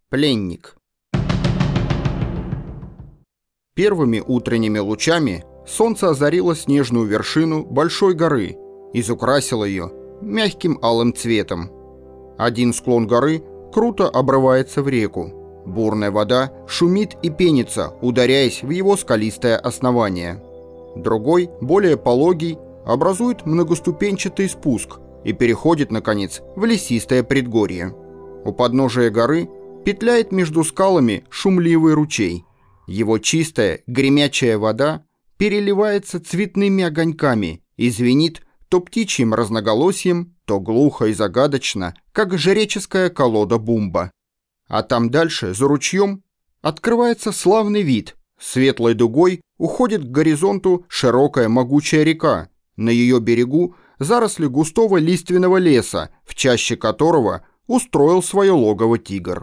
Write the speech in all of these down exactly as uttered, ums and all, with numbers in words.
Пленник. Первыми утренними лучами солнце озарило снежную вершину большой горы, изукрасило ее мягким алым цветом. Один склон горы круто обрывается в реку. Бурная вода шумит и пенится, ударяясь в его скалистое основание. Другой, более пологий, образует многоступенчатый спуск и переходит, наконец, в лесистое предгорье. У подножия горы петляет между скалами шумливый ручей. Его чистая, гремячая вода переливается цветными огоньками и звенит то птичьим разноголосием, то глухо и загадочно, как жреческая колода-бумба. А там дальше, за ручьем, открывается славный вид. Светлой дугой уходит к горизонту широкая могучая река. На ее берегу заросли густого лиственного леса, в чаще которого устроил свое логово тигр.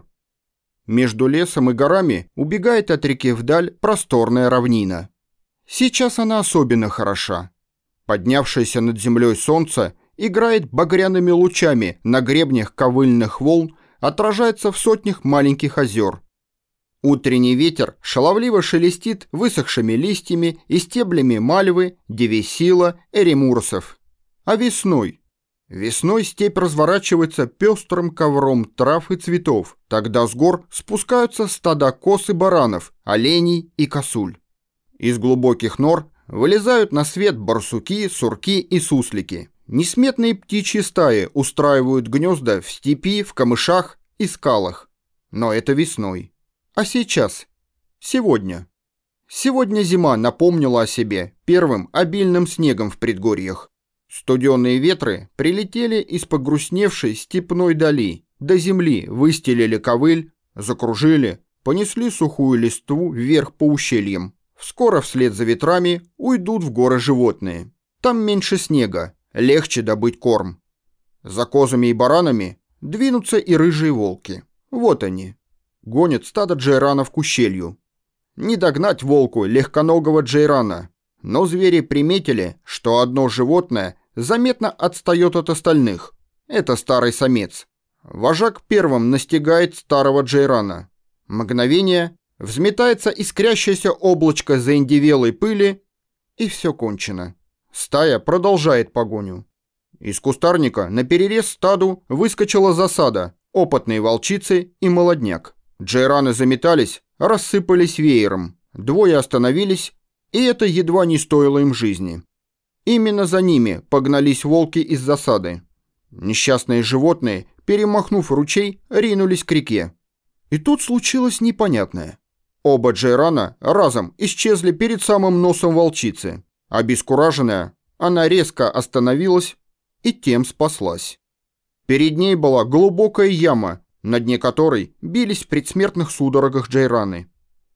Между лесом и горами убегает от реки вдаль просторная равнина. Сейчас она особенно хороша. Поднявшееся над землей солнце играет багряными лучами на гребнях ковыльных волн, отражается в сотнях маленьких озер. Утренний ветер шаловливо шелестит высохшими листьями и стеблями мальвы, девесила, эремурсов. А весной? Весной степь разворачивается пестрым ковром трав и цветов. Тогда с гор спускаются стада коз и баранов, оленей и косуль. Из глубоких нор вылезают на свет барсуки, сурки и суслики. Несметные птичьи стаи устраивают гнезда в степи, в камышах и скалах. Но это весной. А сейчас? Сегодня. Сегодня зима напомнила о себе первым обильным снегом в предгорьях. Студеные ветры прилетели из погрустневшей степной дали, до земли выстелили ковыль, закружили, понесли сухую листву вверх по ущельям. Скоро вслед за ветрами уйдут в горы животные. Там меньше снега, легче добыть корм. За козами и баранами двинутся и рыжие волки. Вот они. Гонят стадо джейранов к ущелью. Не догнать волку легконогого джейрана. Но звери приметили, что одно животное заметно отстает от остальных. Это старый самец. Вожак первым настигает старого джейрана. Мгновение, взметается искрящееся облачко заиндевелой пыли, и все кончено. Стая продолжает погоню. Из кустарника наперерез стаду выскочила засада, опытные волчицы и молодняк. Джейраны заметались, рассыпались веером. Двое остановились, и это едва не стоило им жизни. Именно за ними погнались волки из засады. Несчастные животные, перемахнув ручей, ринулись к реке. И тут случилось непонятное. Оба джейрана разом исчезли перед самым носом волчицы. Обескураженная, она резко остановилась и тем спаслась. Перед ней была глубокая яма, на дне которой бились в предсмертных судорогах джейраны.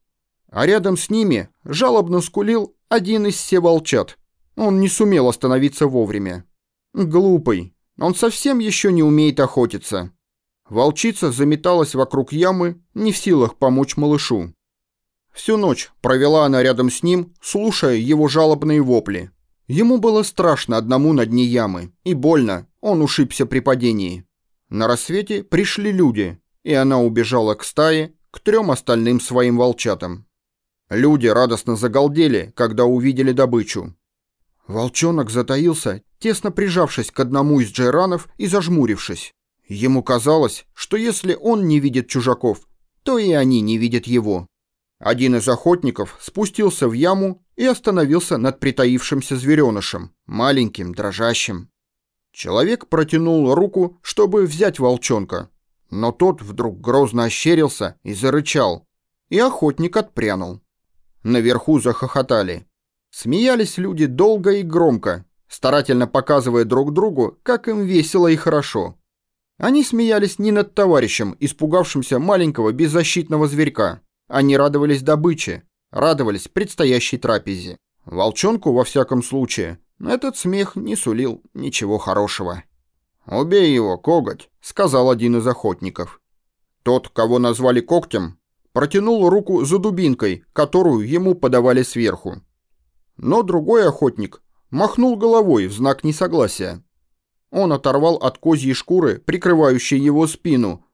А рядом с ними жалобно скулил один из севолчат. Он не сумел остановиться вовремя. Глупый, он совсем еще не умеет охотиться. Волчица заметалась вокруг ямы, не в силах помочь малышу. Всю ночь провела она рядом с ним, слушая его жалобные вопли. Ему было страшно одному на дне ямы, и больно, он ушибся при падении. На рассвете пришли люди, и она убежала к стае, к трем остальным своим волчатам. Люди радостно загалдели, когда увидели добычу. Волчонок затаился, тесно прижавшись к одному из джейранов и зажмурившись. Ему казалось, что если он не видит чужаков, то и они не видят его. Один из охотников спустился в яму и остановился над притаившимся зверенышем, маленьким, дрожащим. Человек протянул руку, чтобы взять волчонка, но тот вдруг грозно ощерился и зарычал, и охотник отпрянул. Наверху захохотали. Смеялись люди долго и громко, старательно показывая друг другу, как им весело и хорошо. Они смеялись не над товарищем, испугавшимся маленького беззащитного зверька. Они радовались добыче, радовались предстоящей трапезе. Волчонку, во всяком случае, этот смех не сулил ничего хорошего. «Убей его, коготь», — сказал один из охотников. Тот, кого назвали когтем, протянул руку за дубинкой, которую ему подавали сверху. Но другой охотник махнул головой в знак несогласия. Он оторвал от козьей шкуры, прикрывающей его спину,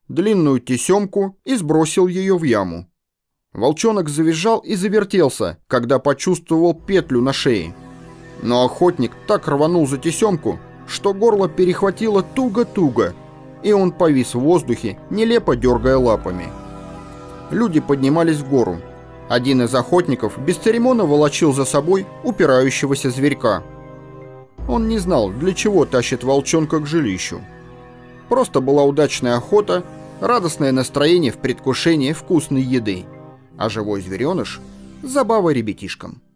длинную тесемку и сбросил ее в яму. Волчонок завизжал и завертелся, когда почувствовал петлю на шее. Но охотник так рванул за тесемку, что горло перехватило туго-туго, и он повис в воздухе, нелепо дергая лапами. Люди поднимались в гору. Один из охотников бесцеремонно волочил за собой упирающегося зверька. Он не знал, для чего тащит волчонка к жилищу. Просто была удачная охота, радостное настроение в предвкушении вкусной еды, а живой звереныш – забава ребятишкам.